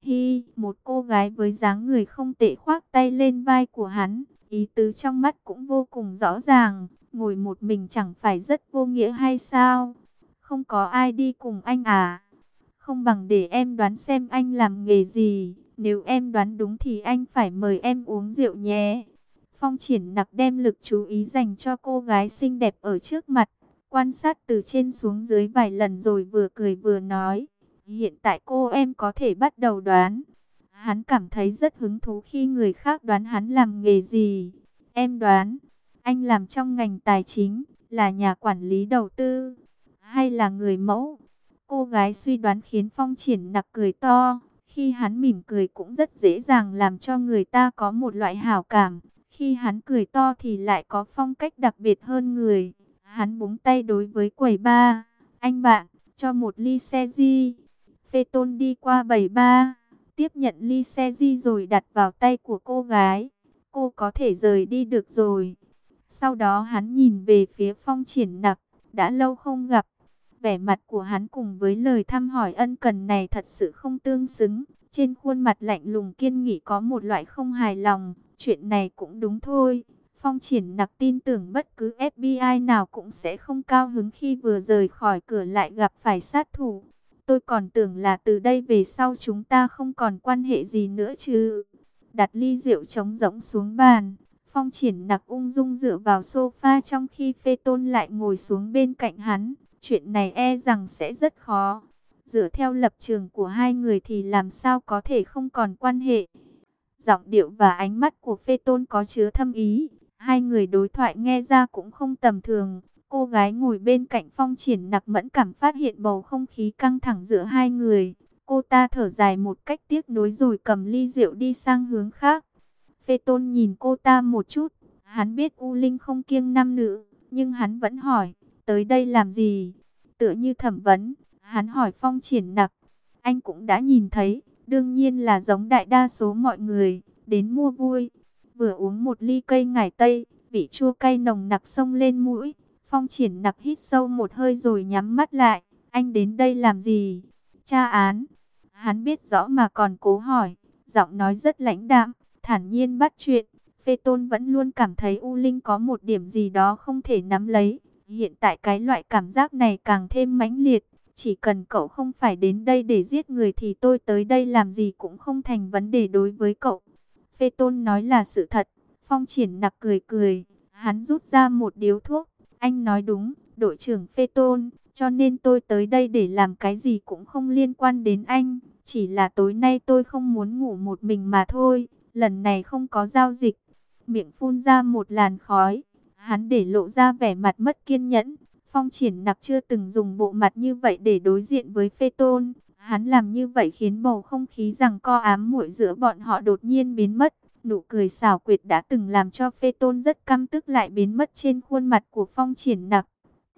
Hi, một cô gái với dáng người không tệ khoác tay lên vai của hắn, ý tứ trong mắt cũng vô cùng rõ ràng, ngồi một mình chẳng phải rất vô nghĩa hay sao? Không có ai đi cùng anh à? Không bằng để em đoán xem anh làm nghề gì, nếu em đoán đúng thì anh phải mời em uống rượu nhé. Phong Triển Nặc đem lực chú ý dành cho cô gái xinh đẹp ở trước mặt, quan sát từ trên xuống dưới vài lần rồi vừa cười vừa nói. Hiện tại cô em có thể bắt đầu đoán. Hắn cảm thấy rất hứng thú khi người khác đoán hắn làm nghề gì. Em đoán, anh làm trong ngành tài chính, là nhà quản lý đầu tư, hay là người mẫu? Cô gái suy đoán khiến Phong Triển Nặc cười to. Khi hắn mỉm cười cũng rất dễ dàng làm cho người ta có một loại hảo cảm. Khi hắn cười to thì lại có phong cách đặc biệt hơn người. Hắn búng tay đối với quầy ba. Anh bạn, cho một ly xe di. Phê Tôn đi qua quầy ba, tiếp nhận ly xe di rồi đặt vào tay của cô gái. Cô có thể rời đi được rồi. Sau đó hắn nhìn về phía Phong Triển Nặc. Đã lâu không gặp. Vẻ mặt của hắn cùng với lời thăm hỏi ân cần này thật sự không tương xứng. Trên khuôn mặt lạnh lùng kiên nghị có một loại không hài lòng. Chuyện này cũng đúng thôi. Phong Triển Nặc tin tưởng bất cứ FBI nào cũng sẽ không cao hứng khi vừa rời khỏi cửa lại gặp phải sát thủ. Tôi còn tưởng là từ đây về sau chúng ta không còn quan hệ gì nữa chứ. Đặt ly rượu trống rỗng xuống bàn. Phong Triển Nặc ung dung dựa vào sofa trong khi Phê Tôn lại ngồi xuống bên cạnh hắn. Chuyện này e rằng sẽ rất khó. Dựa theo lập trường của hai người thì làm sao có thể không còn quan hệ. Giọng điệu và ánh mắt của Phê Tôn có chứa thâm ý. Hai người đối thoại nghe ra cũng không tầm thường. Cô gái ngồi bên cạnh Phong Triển Nặc mẫn cảm phát hiện bầu không khí căng thẳng giữa hai người. Cô ta thở dài một cách tiếc nuối rồi cầm ly rượu đi sang hướng khác. Phê Tôn nhìn cô ta một chút. Hắn biết U Linh không kiêng nam nữ, nhưng hắn vẫn hỏi, tới đây làm gì? Tựa như thẩm vấn, hắn hỏi Phong Triển Nặc. Anh cũng đã nhìn thấy, đương nhiên là giống đại đa số mọi người, đến mua vui. Vừa uống một ly cây ngải tây, vị chua cay nồng nặc xông lên mũi. Phong Triển Nặc hít sâu một hơi rồi nhắm mắt lại. Anh đến đây làm gì? Tra án. Hắn biết rõ mà còn cố hỏi. Giọng nói rất lãnh đạm, thản nhiên bắt chuyện. Phê Tôn vẫn luôn cảm thấy U Linh có một điểm gì đó không thể nắm lấy. Hiện tại cái loại cảm giác này càng thêm mãnh liệt. Chỉ cần cậu không phải đến đây để giết người thì tôi tới đây làm gì cũng không thành vấn đề đối với cậu. Phê Tôn nói là sự thật. Phong Triển Nặc cười cười. Hắn rút ra một điếu thuốc. Anh nói đúng, đội trưởng Phê Tôn. Cho nên tôi tới đây để làm cái gì cũng không liên quan đến anh. Chỉ là tối nay tôi không muốn ngủ một mình mà thôi. Lần này không có giao dịch. Miệng phun ra một làn khói. Hắn để lộ ra vẻ mặt mất kiên nhẫn. Phong Triển Nặc chưa từng dùng bộ mặt như vậy để đối diện với Phê Tôn. Hắn làm như vậy khiến bầu không khí giằng co ám muội giữa bọn họ đột nhiên biến mất. Nụ cười xảo quyệt đã từng làm cho Phê Tôn rất căm tức lại biến mất trên khuôn mặt của Phong Triển Nặc.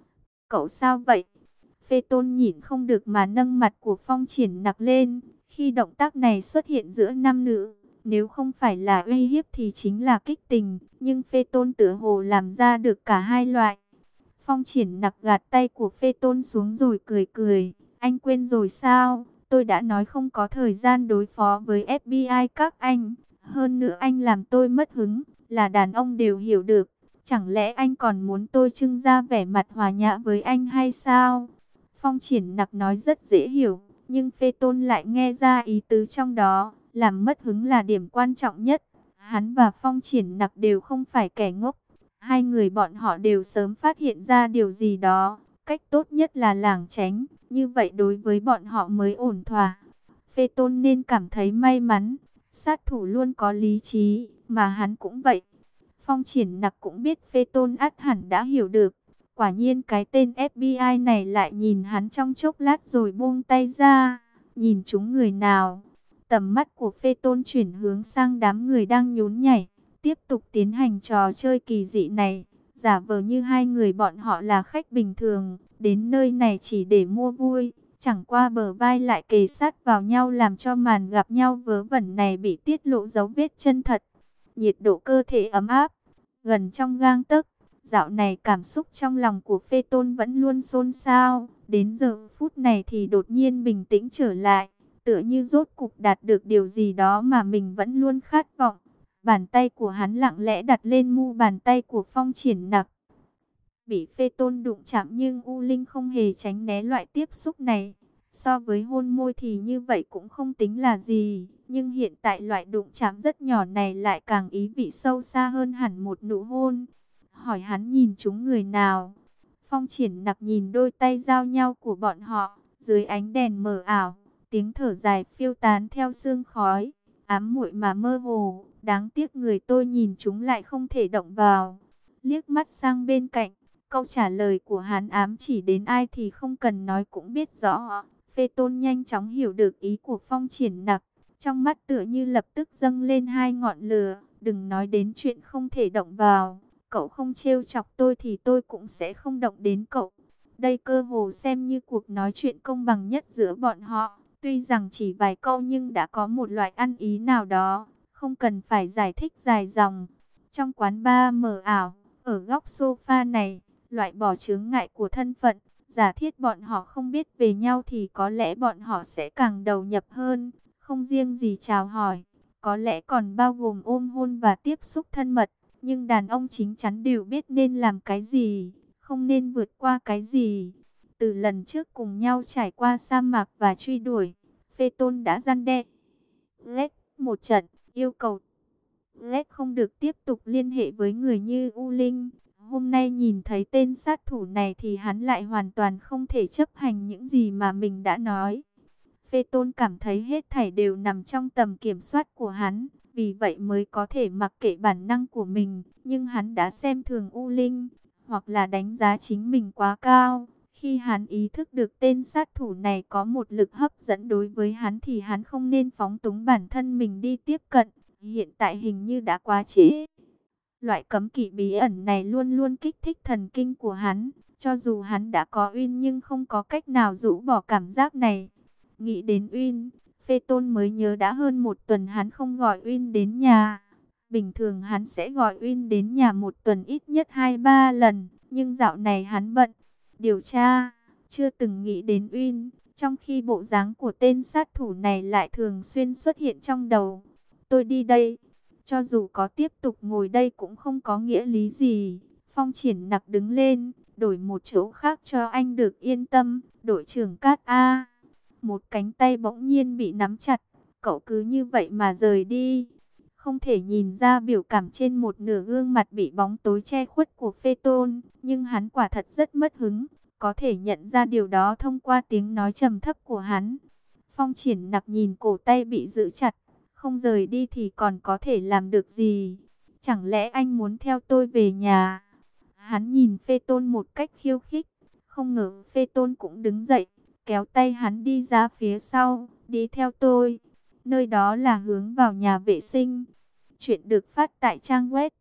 Cậu sao vậy? Phê Tôn nhịn không được mà nâng mặt của Phong Triển Nặc lên. Khi động tác này xuất hiện giữa nam nữ, nếu không phải là uy hiếp thì chính là kích tình. Nhưng Phê Tôn tựa hồ làm ra được cả hai loại. Phong Triển Nặc gạt tay của Phê Tôn xuống rồi cười cười. Anh quên rồi sao? Tôi đã nói không có thời gian đối phó với FBI các anh. Hơn nữa anh làm tôi mất hứng, là đàn ông đều hiểu được. Chẳng lẽ anh còn muốn tôi trưng ra vẻ mặt hòa nhã với anh hay sao? Phong Triển Nặc nói rất dễ hiểu, nhưng Phê Tôn lại nghe ra ý tứ trong đó. Làm mất hứng là điểm quan trọng nhất. Hắn và Phong Triển Nặc đều không phải kẻ ngốc. Hai người bọn họ đều sớm phát hiện ra điều gì đó. Cách tốt nhất là lảng tránh, như vậy đối với bọn họ mới ổn thỏa. Phê Tôn nên cảm thấy may mắn. Sát thủ luôn có lý trí, mà hắn cũng vậy. Phong Triển Nặc cũng biết Phê Tôn ắt hẳn đã hiểu được. Quả nhiên cái tên FBI này lại nhìn hắn trong chốc lát rồi buông tay ra. Nhìn chúng người nào? Tầm mắt của Phê Tôn chuyển hướng sang đám người đang nhún nhảy. Tiếp tục tiến hành trò chơi kỳ dị này. Giả vờ như hai người bọn họ là khách bình thường. Đến nơi này chỉ để mua vui. Chẳng qua bờ vai lại kề sát vào nhau làm cho màn gặp nhau vớ vẩn này bị tiết lộ dấu vết chân thật. Nhiệt độ cơ thể ấm áp, gần trong gang tấc. Dạo này cảm xúc trong lòng của Phê Tôn vẫn luôn xôn xao. Đến giờ phút này thì đột nhiên bình tĩnh trở lại. tựa như rốt cục đạt được điều gì đó mà mình vẫn luôn khát vọng. Bàn tay của hắn lặng lẽ đặt lên mu bàn tay của Phong Triển Nặc. Bị Phê Tôn đụng chạm nhưng U Linh không hề tránh né loại tiếp xúc này. So với hôn môi thì như vậy cũng không tính là gì, nhưng hiện tại loại đụng chạm rất nhỏ này lại càng ý vị sâu xa hơn hẳn một nụ hôn. Hỏi hắn nhìn chúng người nào? Phong Triển Nặc nhìn đôi tay giao nhau của bọn họ, dưới ánh đèn mờ ảo, tiếng thở dài phiêu tán theo sương khói, ám muội mà mơ hồ, đáng tiếc người tôi nhìn chúng lại không thể động vào. Liếc mắt sang bên cạnh, câu trả lời của hắn ám chỉ đến ai thì không cần nói cũng biết rõ. Phê Tôn nhanh chóng hiểu được ý của Phong Triển Nặc, trong mắt tựa như lập tức dâng lên hai ngọn lửa, đừng nói đến chuyện không thể động vào. Cậu không trêu chọc tôi thì tôi cũng sẽ không động đến cậu. Đây cơ hồ xem như cuộc nói chuyện công bằng nhất giữa bọn họ. Tuy rằng chỉ vài câu nhưng đã có một loại ăn ý nào đó, không cần phải giải thích dài dòng. Trong quán bar mờ ảo, ở góc sofa này, loại bỏ chướng ngại của thân phận, giả thiết bọn họ không biết về nhau thì có lẽ bọn họ sẽ càng đầu nhập hơn. Không riêng gì chào hỏi, có lẽ còn bao gồm ôm hôn và tiếp xúc thân mật. Nhưng đàn ông chính chắn đều biết nên làm cái gì, không nên vượt qua cái gì. Từ lần trước cùng nhau trải qua sa mạc và truy đuổi, Phê Tôn đã răn đe Ghét một trận, yêu cầu Ghét không được tiếp tục liên hệ với người như U Linh. Hôm nay nhìn thấy tên sát thủ này thì hắn lại hoàn toàn không thể chấp hành những gì mà mình đã nói. Phê Tôn cảm thấy hết thảy đều nằm trong tầm kiểm soát của hắn, vì vậy mới có thể mặc kệ bản năng của mình. Nhưng hắn đã xem thường U Linh, hoặc là đánh giá chính mình quá cao. Khi hắn ý thức được tên sát thủ này có một lực hấp dẫn đối với hắn thì hắn không nên phóng túng bản thân mình đi tiếp cận. Hiện tại hình như đã quá trễ. Loại cấm kỵ bí ẩn này luôn luôn kích thích thần kinh của hắn. Cho dù hắn đã có Uyên nhưng không có cách nào rũ bỏ cảm giác này. Nghĩ đến Uyên, Phê Tôn mới nhớ đã hơn một tuần hắn không gọi Uyên đến nhà. Bình thường hắn sẽ gọi Uyên đến nhà một tuần ít nhất 2-3 lần. Nhưng dạo này hắn bận điều tra, chưa từng nghĩ đến Uyên. Trong khi bộ dáng của tên sát thủ này lại thường xuyên xuất hiện trong đầu. Tôi đi đây. Cho dù có tiếp tục ngồi đây cũng không có nghĩa lý gì. Phong Triển Nặc đứng lên, đổi một chỗ khác cho anh được yên tâm. Đội trưởng Cát A. Một cánh tay bỗng nhiên bị nắm chặt. Cậu cứ như vậy mà rời đi. Không thể nhìn ra biểu cảm trên một nửa gương mặt bị bóng tối che khuất của Phê Tôn. Nhưng hắn quả thật rất mất hứng. Có thể nhận ra điều đó thông qua tiếng nói trầm thấp của hắn. Phong Triển Nặc nhìn cổ tay bị giữ chặt. Không rời đi thì còn có thể làm được gì? Chẳng lẽ anh muốn theo tôi về nhà? Hắn nhìn Phê Tôn một cách khiêu khích. Không ngờ Phê Tôn cũng đứng dậy, kéo tay hắn đi ra phía sau. Đi theo tôi. Nơi đó là hướng vào nhà vệ sinh. Chuyện được phát tại trang web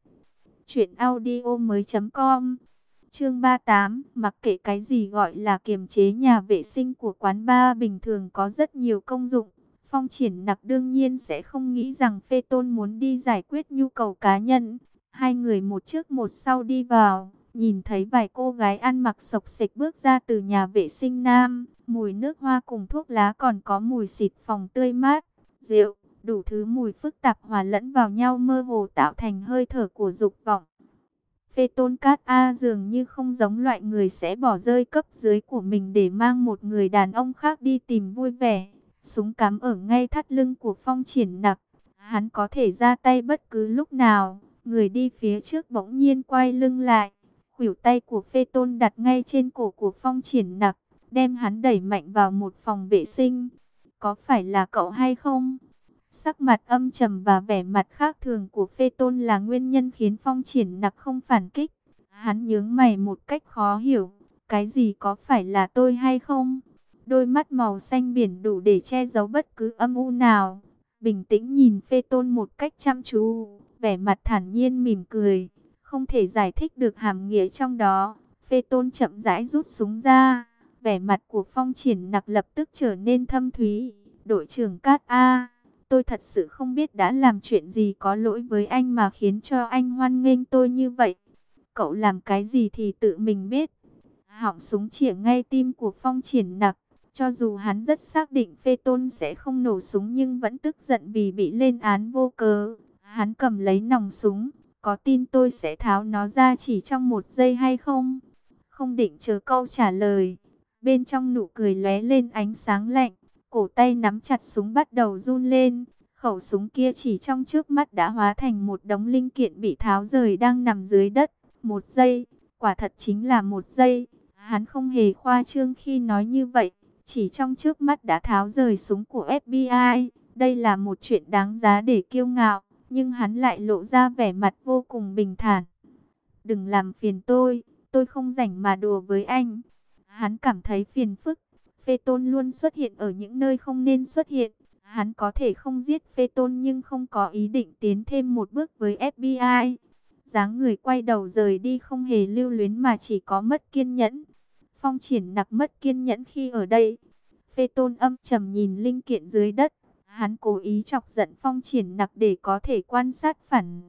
truyệnaudiomoi.com. Chương 38, mặc kệ cái gì gọi là kiềm chế, nhà vệ sinh của quán bar bình thường có rất nhiều công dụng. Phong Triển Nặc đương nhiên sẽ không nghĩ rằng Phê Tôn muốn đi giải quyết nhu cầu cá nhân. Hai người một trước một sau đi vào, nhìn thấy vài cô gái ăn mặc xộc xệch bước ra từ nhà vệ sinh nam. Mùi nước hoa cùng thuốc lá, còn có mùi xịt phòng tươi mát, rượu, đủ thứ mùi phức tạp hòa lẫn vào nhau mơ hồ tạo thành hơi thở của dục vọng. Phê Tôn Cát A dường như không giống loại người sẽ bỏ rơi cấp dưới của mình để mang một người đàn ông khác đi tìm vui vẻ. Súng cắm ở ngay thắt lưng của Phong Triển Nặc. Hắn có thể ra tay bất cứ lúc nào. Người đi phía trước bỗng nhiên quay lưng lại. Khuỷu tay của Phê Tôn đặt ngay trên cổ của Phong Triển Nặc, đem hắn đẩy mạnh vào một phòng vệ sinh. Có phải là cậu hay không? Sắc mặt âm trầm và vẻ mặt khác thường của Phê Tôn là nguyên nhân khiến Phong Triển Nặc không phản kích. Hắn nhướng mày một cách khó hiểu. Cái gì có phải là tôi hay không? Đôi mắt màu xanh biển đủ để che giấu bất cứ âm u nào. Bình tĩnh nhìn Phê Tôn một cách chăm chú, vẻ mặt thản nhiên mỉm cười. Không thể giải thích được hàm nghĩa trong đó. Phê Tôn chậm rãi rút súng ra. Vẻ mặt của Phong Triển Nặc lập tức trở nên thâm thúy. Đội trưởng Cát A, tôi thật sự không biết đã làm chuyện gì có lỗi với anh mà khiến cho anh hoan nghênh tôi như vậy. Cậu làm cái gì thì tự mình biết. Họng súng chĩa ngay tim của Phong Triển Nặc. Cho dù hắn rất xác định Phê Tôn sẽ không nổ súng nhưng vẫn tức giận vì bị lên án vô cớ. Hắn cầm lấy nòng súng, có tin tôi sẽ tháo nó ra chỉ trong 1 giây hay không? Không định chờ câu trả lời. Bên trong nụ cười lóe lên ánh sáng lạnh, cổ tay nắm chặt súng bắt đầu run lên. Khẩu súng kia chỉ trong trước mắt đã hóa thành một đống linh kiện bị tháo rời đang nằm dưới đất. 1 giây, quả thật chính là 1 giây. Hắn không hề khoa trương khi nói như vậy. Chỉ trong trước mắt đã tháo rời súng của FBI. Đây là một chuyện đáng giá để kiêu ngạo. Nhưng hắn lại lộ ra vẻ mặt vô cùng bình thản. Đừng làm phiền tôi không rảnh mà đùa với anh. Hắn cảm thấy phiền phức. Phê Tôn luôn xuất hiện ở những nơi không nên xuất hiện. Hắn có thể không giết Phê Tôn nhưng không có ý định tiến thêm một bước với FBI. Dáng người quay đầu rời đi không hề lưu luyến mà chỉ có mất kiên nhẫn. Phong Triển Nặc mất kiên nhẫn khi ở đây. Phê Tôn âm trầm nhìn linh kiện dưới đất. Hắn cố ý chọc giận Phong Triển Nặc để có thể quan sát phản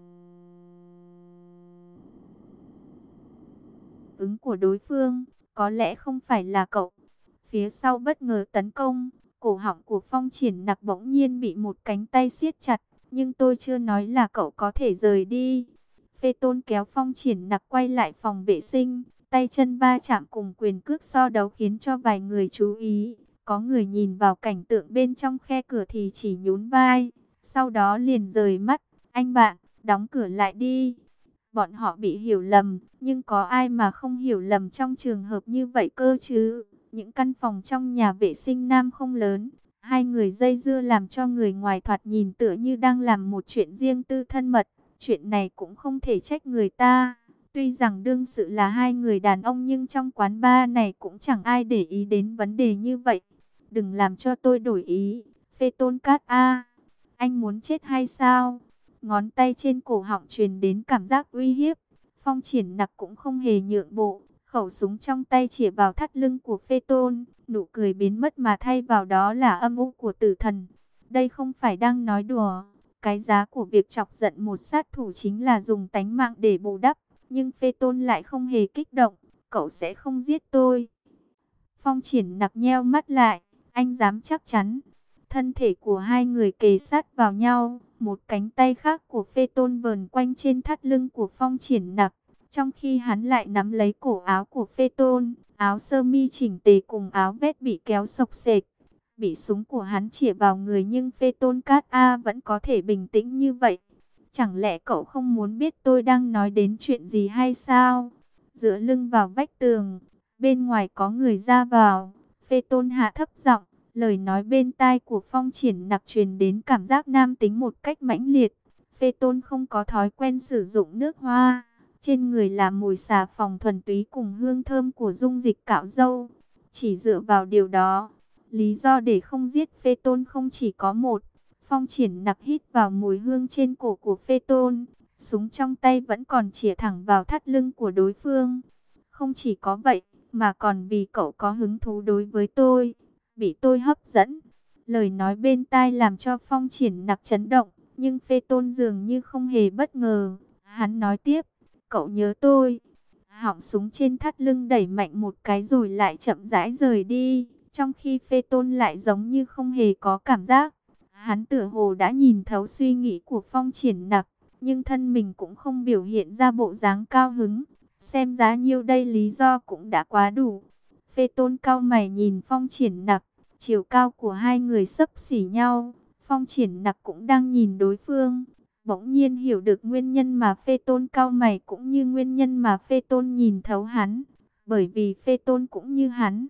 ứng của đối phương. Có lẽ không phải là cậu. Phía sau bất ngờ tấn công, cổ họng của Phong Triển Nặc bỗng nhiên bị một cánh tay siết chặt. Nhưng tôi chưa nói là cậu có thể rời đi. Phê Tôn kéo Phong Triển Nặc quay lại phòng vệ sinh. Tay chân va chạm cùng quyền cước so đấu khiến cho vài người chú ý. Có người nhìn vào cảnh tượng bên trong khe cửa thì chỉ nhún vai. Sau đó liền rời mắt. Anh bạn, đóng cửa lại đi. Bọn họ bị hiểu lầm. Nhưng có ai mà không hiểu lầm trong trường hợp như vậy cơ chứ? Những căn phòng trong nhà vệ sinh nam không lớn. Hai người dây dưa làm cho người ngoài thoạt nhìn tựa như đang làm một chuyện riêng tư thân mật. Chuyện này cũng không thể trách người ta. Tuy rằng đương sự là hai người đàn ông nhưng trong quán bar này cũng chẳng ai để ý đến vấn đề như vậy. Đừng làm cho tôi đổi ý. Phê Tôn Cát A. Anh muốn chết hay sao? Ngón tay trên cổ họng truyền đến cảm giác uy hiếp. Phong Triển Nặc cũng không hề nhượng bộ. Khẩu súng trong tay chĩa vào thắt lưng của Phê Tôn. Nụ cười biến mất mà thay vào đó là âm u của tử thần. Đây không phải đang nói đùa. Cái giá của việc chọc giận một sát thủ chính là dùng tánh mạng để bù đắp. Nhưng Phê Tôn lại không hề kích động. Cậu sẽ không giết tôi. Phong Triển Nặc nheo mắt lại. Anh dám chắc chắn. Thân thể của hai người kề sát vào nhau. Một cánh tay khác của Phê Tôn vờn quanh trên thắt lưng của Phong Triển Nặc. Trong khi hắn lại nắm lấy cổ áo của Phê Tôn. Áo sơ mi chỉnh tề cùng áo vest bị kéo xộc xệch. Bị súng của hắn chĩa vào người nhưng Phê Tôn Cát A vẫn có thể bình tĩnh như vậy. Chẳng lẽ cậu không muốn biết tôi đang nói đến chuyện gì hay sao? Dựa lưng vào vách tường, bên ngoài có người ra vào. Phê Tôn hạ thấp giọng, lời nói bên tai của Phong Triển Nặc truyền đến cảm giác nam tính một cách mãnh liệt. Phê Tôn không có thói quen sử dụng nước hoa. Trên người là mùi xà phòng thuần túy cùng hương thơm của dung dịch cạo râu. Chỉ dựa vào điều đó, lý do để không giết Phê Tôn không chỉ có một. Phong Triển Nặc hít vào mùi hương trên cổ của Phê Tôn. Súng trong tay vẫn còn chĩa thẳng vào thắt lưng của đối phương. Không chỉ có vậy, mà còn vì cậu có hứng thú đối với tôi. Bị tôi hấp dẫn. Lời nói bên tai làm cho Phong Triển Nặc chấn động. Nhưng Phê Tôn dường như không hề bất ngờ. Hắn nói tiếp, cậu nhớ tôi. Họng súng trên thắt lưng đẩy mạnh một cái rồi lại chậm rãi rời đi. Trong khi Phê Tôn lại giống như không hề có cảm giác. Hắn tựa hồ đã nhìn thấu suy nghĩ của Phong Triển Nặc, nhưng thân mình cũng không biểu hiện ra bộ dáng cao hứng. Xem giá nhiêu đây lý do cũng đã quá đủ. Phê Tôn cau mày nhìn Phong Triển Nặc, chiều cao của hai người xấp xỉ nhau. Phong Triển Nặc cũng đang nhìn đối phương. Bỗng nhiên hiểu được nguyên nhân mà Phê Tôn cau mày cũng như nguyên nhân mà Phê Tôn nhìn thấu hắn. Bởi vì Phê Tôn cũng như hắn.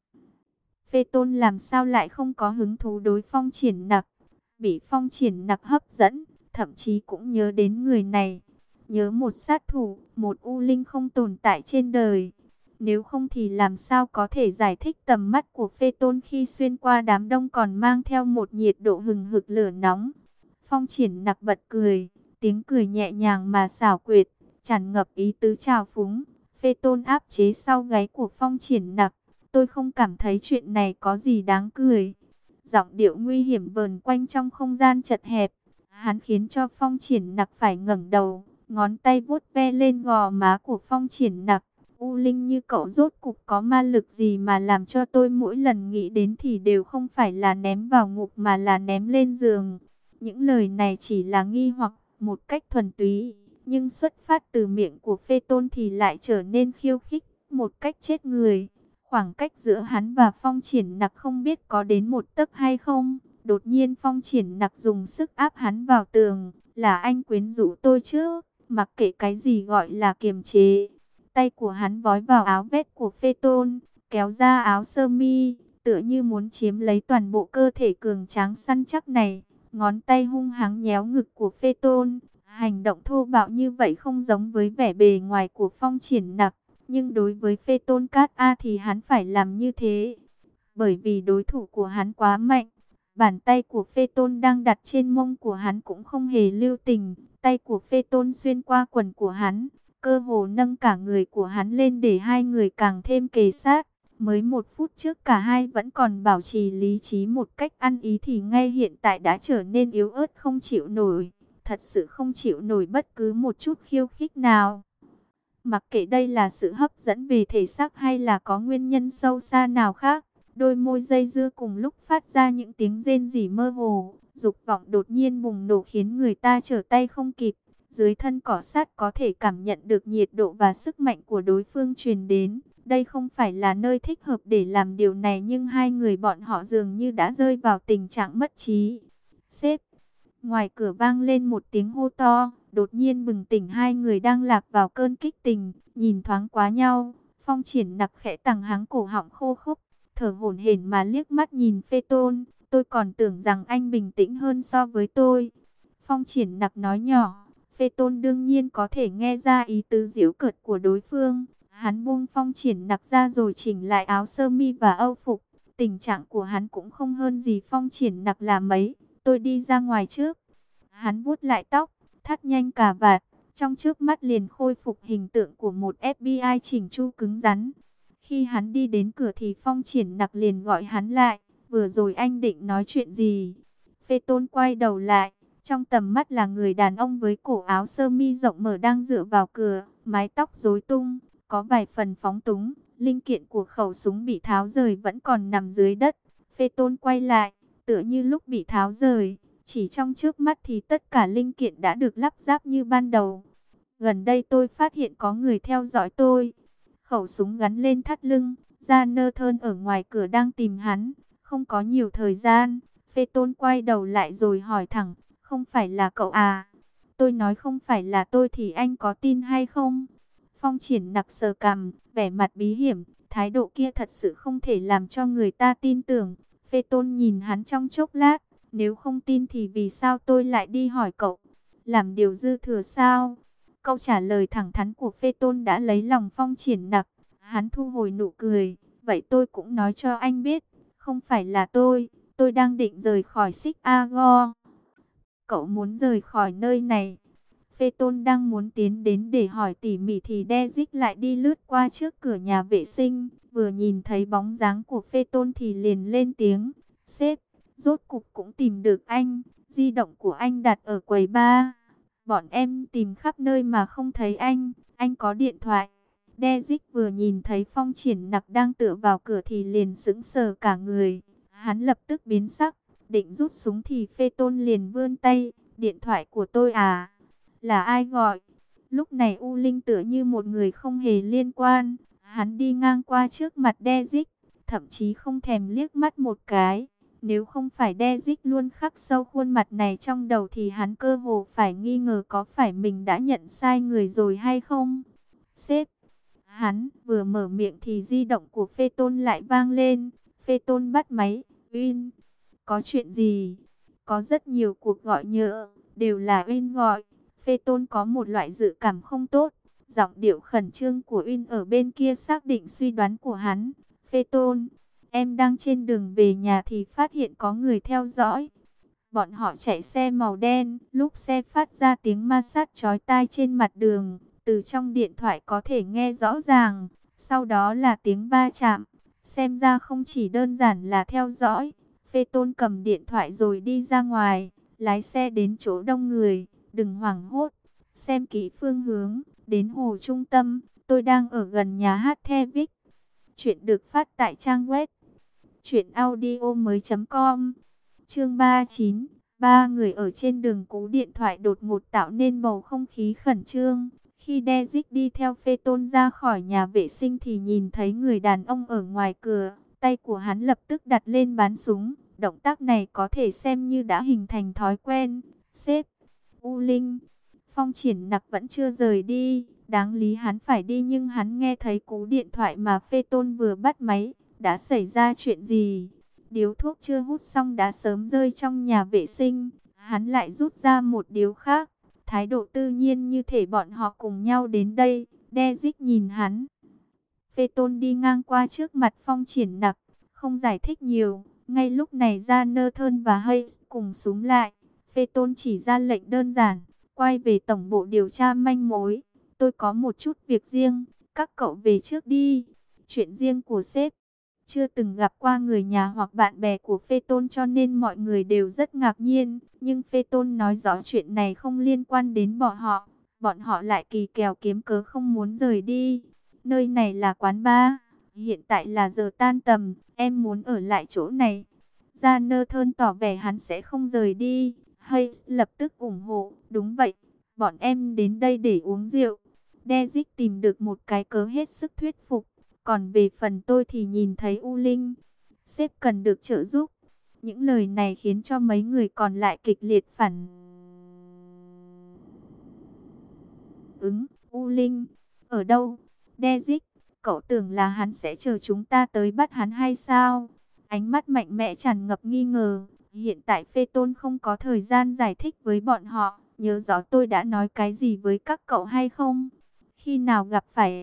Phê Tôn làm sao lại không có hứng thú đối Phong Triển Nặc. Bị Phong Triển Nặc hấp dẫn, thậm chí cũng nhớ đến người này. Nhớ một sát thủ, một u linh không tồn tại trên đời. Nếu không thì làm sao có thể giải thích tầm mắt của Phê Tôn khi xuyên qua đám đông còn mang theo một nhiệt độ hừng hực lửa nóng. Phong Triển Nặc bật cười, tiếng cười nhẹ nhàng mà xảo quyệt, tràn ngập ý tứ trào phúng. Phê Tôn áp chế sau gáy của Phong Triển Nặc. Tôi không cảm thấy chuyện này có gì đáng cười. Giọng điệu nguy hiểm vờn quanh trong không gian chật hẹp. Hắn khiến cho Phong Triển Nặc phải ngẩng đầu, ngón tay vuốt ve lên gò má của Phong Triển Nặc. U Linh như cậu rốt cục có ma lực gì mà làm cho tôi mỗi lần nghĩ đến thì đều không phải là ném vào ngục mà là ném lên giường. Những lời này chỉ là nghi hoặc một cách thuần túy, nhưng xuất phát từ miệng của Phê Tôn thì lại trở nên khiêu khích một cách chết người. Khoảng cách giữa hắn và Phong Triển Nặc không biết có đến một tấc hay không. Đột nhiên Phong Triển Nặc dùng sức áp hắn vào tường. Là anh quyến rũ tôi chứ, mặc kệ cái gì gọi là kiềm chế. Tay của hắn vói vào áo vest của Phê Tôn, kéo ra áo sơ mi, tựa như muốn chiếm lấy toàn bộ cơ thể cường tráng săn chắc này. Ngón tay hung hăng nhéo ngực của Phê Tôn. Hành động thô bạo như vậy không giống với vẻ bề ngoài của Phong Triển Nặc. Nhưng đối với Phê Tôn Cát A thì hắn phải làm như thế. Bởi vì đối thủ của hắn quá mạnh. Bàn tay của Phê Tôn đang đặt trên mông của hắn cũng không hề lưu tình. Tay của Phê Tôn xuyên qua quần của hắn, cơ hồ nâng cả người của hắn lên để hai người càng thêm kề sát. Mới 1 phút trước cả hai vẫn còn bảo trì lý trí một cách ăn ý thì ngay hiện tại đã trở nên yếu ớt không chịu nổi. Thật sự không chịu nổi bất cứ một chút khiêu khích nào. Mặc kệ đây là sự hấp dẫn về thể xác hay là có nguyên nhân sâu xa nào khác. Đôi môi dây dưa cùng lúc phát ra những tiếng rên rỉ mơ hồ. Dục vọng đột nhiên bùng nổ khiến người ta trở tay không kịp. Dưới thân cỏ sát có thể cảm nhận được nhiệt độ và sức mạnh của đối phương truyền đến. Đây không phải là nơi thích hợp để làm điều này nhưng hai người bọn họ dường như đã rơi vào tình trạng mất trí. Sếp! Ngoài cửa vang lên một tiếng hô to, đột nhiên bừng tỉnh hai người đang lạc vào cơn kích tình, nhìn thoáng qua nhau. Phong Triển Nặc khẽ tằng hắng cổ họng khô khốc, thở hổn hển mà liếc mắt nhìn Phê Tôn. Tôi còn tưởng rằng anh bình tĩnh hơn so với tôi. Phong Triển Nặc nói nhỏ. Phê Tôn đương nhiên có thể nghe ra ý tứ giễu cợt của đối phương. Hắn buông Phong Triển Nặc ra rồi chỉnh lại áo sơ mi và âu phục. Tình trạng của hắn cũng không hơn gì Phong Triển Nặc là mấy. Tôi đi ra ngoài trước. Hắn vuốt lại tóc, thắt nhanh cà vạt, trong chớp mắt liền khôi phục hình tượng của một FBI chỉnh chu cứng rắn. Khi hắn đi đến cửa thì Phong Triển Nặc liền gọi hắn lại. Vừa rồi anh định nói chuyện gì? Phê Tôn quay đầu lại. Trong tầm mắt là người đàn ông với cổ áo sơ mi rộng mở đang dựa vào cửa, mái tóc rối tung, có vài phần phóng túng. Linh kiện của khẩu súng bị tháo rời vẫn còn nằm dưới đất. Phê Tôn quay lại, tựa như lúc bị tháo rời. Chỉ trong chớp mắt thì tất cả linh kiện đã được lắp ráp như ban đầu. Gần đây tôi phát hiện có người theo dõi tôi. Khẩu súng gắn lên thắt lưng, Jonathan ở ngoài cửa đang tìm hắn. Không có nhiều thời gian. Phê Tôn quay đầu lại rồi hỏi thẳng, không phải là cậu à? Tôi nói không phải là tôi thì anh có tin hay không? Phong Triển Nặc sờ cằm, vẻ mặt bí hiểm, thái độ kia thật sự không thể làm cho người ta tin tưởng. Phê Tôn nhìn hắn trong chốc lát, nếu không tin thì vì sao tôi lại đi hỏi cậu? Làm điều dư thừa sao? Câu trả lời thẳng thắn của Phê Tôn đã lấy lòng Phong Triển Nặc. Hắn thu hồi nụ cười, vậy tôi cũng nói cho anh biết, không phải là tôi đang định rời khỏi Chicago. Cậu muốn rời khỏi nơi này? Phê Tôn đang muốn tiến đến để hỏi tỉ mỉ thì Dezic lại đi lướt qua trước cửa nhà vệ sinh. Vừa nhìn thấy bóng dáng của Phê Tôn thì liền lên tiếng. Sếp, rốt cục cũng tìm được anh. Di động của anh đặt ở quầy bar. Bọn em tìm khắp nơi mà không thấy anh có điện thoại. Dezic vừa nhìn thấy Phong Triển Nặc đang tựa vào cửa thì liền sững sờ cả người. Hắn lập tức biến sắc, định rút súng thì Phê Tôn liền vươn tay. Điện thoại của tôi à? Là ai gọi? Lúc này U Linh tựa như một người không hề liên quan. Hắn đi ngang qua trước mặt Dezic, thậm chí không thèm liếc mắt một cái. Nếu không phải Dezic luôn khắc sâu khuôn mặt này trong đầu thì hắn cơ hồ phải nghi ngờ có phải mình đã nhận sai người rồi hay không. Sếp, hắn vừa mở miệng thì di động của Phê Tôn lại vang lên. Phê Tôn bắt máy. Uyên, có chuyện gì? Có rất nhiều cuộc gọi nhỡ, đều là Uyên gọi. Phê Tôn có một loại dự cảm không tốt. Giọng điệu khẩn trương của Uyên ở bên kia xác định suy đoán của hắn. Phê Tôn, em đang trên đường về nhà thì phát hiện có người theo dõi. Bọn họ chạy xe màu đen, lúc xe phát ra tiếng ma sát chói tai trên mặt đường. Từ trong điện thoại có thể nghe rõ ràng. Sau đó là tiếng va chạm. Xem ra không chỉ đơn giản là theo dõi. Phê Tôn cầm điện thoại rồi đi ra ngoài, lái xe đến chỗ đông người. Đừng hoảng hốt, xem kỹ phương hướng, đến hồ trung tâm, Tôi đang ở gần nhà hát The Vic. Chuyện được phát tại trang web truyệnaudiomoi.com. Chương 39. Ba người ở trên đường cú điện thoại đột ngột tạo nên bầu không khí khẩn trương. Khi Dezic đi theo Phaeton ra khỏi nhà vệ sinh thì nhìn thấy người đàn ông ở ngoài cửa. Tay của hắn lập tức đặt lên bán súng. Động tác này có thể xem như đã hình thành thói quen. Sếp, U Linh, Phong Triển Nặc vẫn chưa rời đi. Đáng lý hắn phải đi nhưng hắn nghe thấy cú điện thoại mà Phaeton vừa bắt máy. Đã xảy ra chuyện gì? Điếu thuốc chưa hút xong đã sớm rơi trong nhà vệ sinh. Hắn lại rút ra một điếu khác. Thái độ tự nhiên như thể bọn họ cùng nhau đến đây. Dezic nhìn hắn. Phaeton đi ngang qua trước mặt Phong Triển Nặc, không giải thích nhiều. Ngay lúc này Jonathan và Hayes cùng xúm lại. Phaeton chỉ ra lệnh đơn giản, quay về tổng bộ điều tra manh mối. Tôi có một chút việc riêng, các cậu về trước đi. Chuyện riêng của sếp. Chưa từng gặp qua người nhà hoặc bạn bè của Phaeton cho nên mọi người đều rất ngạc nhiên. Nhưng Phaeton nói rõ chuyện này không liên quan đến bọn họ. Bọn họ lại kỳ kèo kiếm cớ không muốn rời đi. Nơi này là quán bar. Hiện tại là giờ tan tầm. Em muốn ở lại chỗ này. Jonathan tỏ vẻ hắn sẽ không rời đi. Hayes lập tức ủng hộ. Đúng vậy. Bọn em đến đây để uống rượu. Dezic tìm được một cái cớ hết sức thuyết phục. Còn về phần tôi thì nhìn thấy U Linh. Sếp cần được trợ giúp. Những lời này khiến cho mấy người còn lại kịch liệt phản ứng. U Linh, ở đâu? Dezic, cậu tưởng là hắn sẽ chờ chúng ta tới bắt hắn hay sao? Ánh mắt mạnh mẽ tràn ngập nghi ngờ. Hiện tại Phaeton không có thời gian giải thích với bọn họ. Nhớ rõ tôi đã nói cái gì với các cậu hay không? Khi nào gặp phải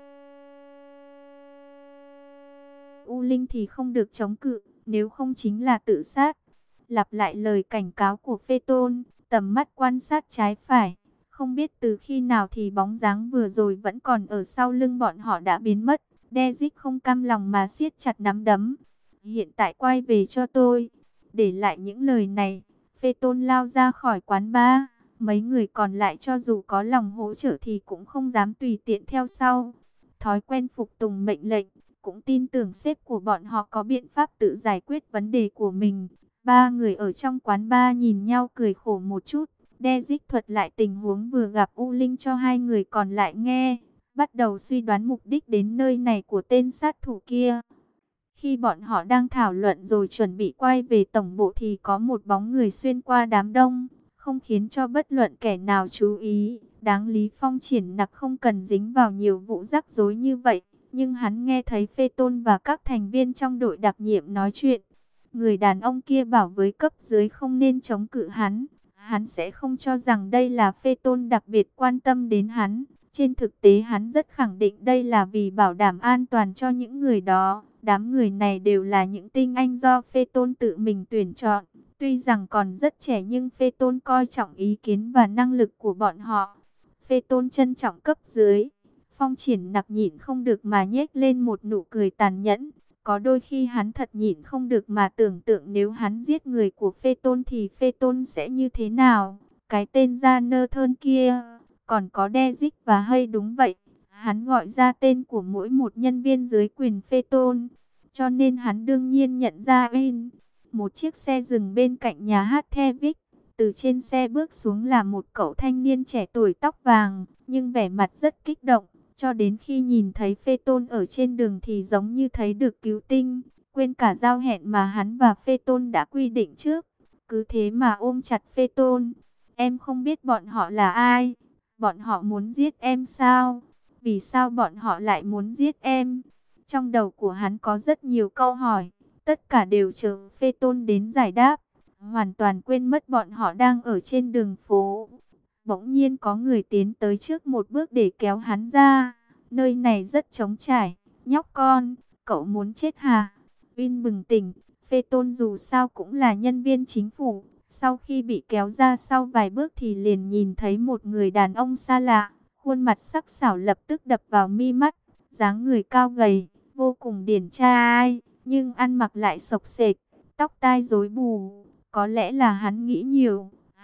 U Linh thì không được chống cự, nếu không chính là tự sát. Lặp lại lời cảnh cáo của Phaeton, tầm mắt quan sát trái phải. Không biết từ khi nào thì bóng dáng vừa rồi vẫn còn ở sau lưng bọn họ đã biến mất. Dezic không cam lòng mà siết chặt nắm đấm. Hiện tại quay về cho tôi. Để lại những lời này, Phaeton lao ra khỏi quán bar. Mấy người còn lại cho dù có lòng hỗ trợ thì cũng không dám tùy tiện theo sau. Thói quen phục tùng mệnh lệnh, cũng tin tưởng sếp của bọn họ có biện pháp tự giải quyết vấn đề của mình. Ba người ở trong quán bar nhìn nhau cười khổ một chút. Dezic thuật lại tình huống vừa gặp U Linh cho hai người còn lại nghe. Bắt đầu suy đoán mục đích đến nơi này của tên sát thủ kia. Khi bọn họ đang thảo luận rồi chuẩn bị quay về tổng bộ thì có một bóng người xuyên qua đám đông, không khiến cho bất luận kẻ nào chú ý. Đáng lý Phong Triển Nặc không cần dính vào nhiều vụ rắc rối như vậy, nhưng hắn nghe thấy Phaeton và các thành viên trong đội đặc nhiệm nói chuyện. Người đàn ông kia bảo với cấp dưới không nên chống cự hắn. Hắn sẽ không cho rằng đây là Phaeton đặc biệt quan tâm đến hắn. Trên thực tế hắn rất khẳng định đây là vì bảo đảm an toàn cho những người đó. Đám người này đều là những tinh anh do Phaeton tự mình tuyển chọn. Tuy rằng còn rất trẻ nhưng Phaeton coi trọng ý kiến và năng lực của bọn họ. Phaeton trân trọng cấp dưới. Phong Triển Nặc nhịn không được mà nhếch lên một nụ cười tàn nhẫn. Có đôi khi hắn thật nhịn không được mà tưởng tượng nếu hắn giết người của Phaeton thì Phaeton sẽ như thế nào. Cái tên Jonathan kia, còn có Dezic và Hay đúng vậy. Hắn gọi ra tên của mỗi một nhân viên dưới quyền Phaeton, cho nên hắn đương nhiên nhận ra In. Một chiếc xe dừng bên cạnh nhà hát The Vic. Từ trên xe bước xuống là một cậu thanh niên trẻ tuổi tóc vàng, nhưng vẻ mặt rất kích động. Cho đến khi nhìn thấy Phaeton ở trên đường thì giống như thấy được cứu tinh, quên cả giao hẹn mà hắn và Phaeton đã quy định trước. Cứ thế mà ôm chặt Phaeton. Em không biết bọn họ là ai. Bọn họ muốn giết em sao? Vì sao bọn họ lại muốn giết em? Trong đầu của hắn có rất nhiều câu hỏi. Tất cả đều chờ Phaeton đến giải đáp. Hoàn toàn quên mất bọn họ đang ở trên đường phố. Bỗng nhiên có người tiến tới trước một bước để kéo hắn ra. Nơi này rất trống trải. Nhóc con, cậu muốn chết hả? Vin bừng tỉnh. Phaeton dù sao cũng là nhân viên chính phủ. Sau khi bị kéo ra sau vài bước thì liền nhìn thấy một người đàn ông xa lạ. Khuôn mặt sắc sảo lập tức đập vào mi mắt. Dáng người cao gầy, vô cùng điển trai, nhưng ăn mặc lại xộc xệch, tóc tai rối bù. Có lẽ là hắn nghĩ nhiều.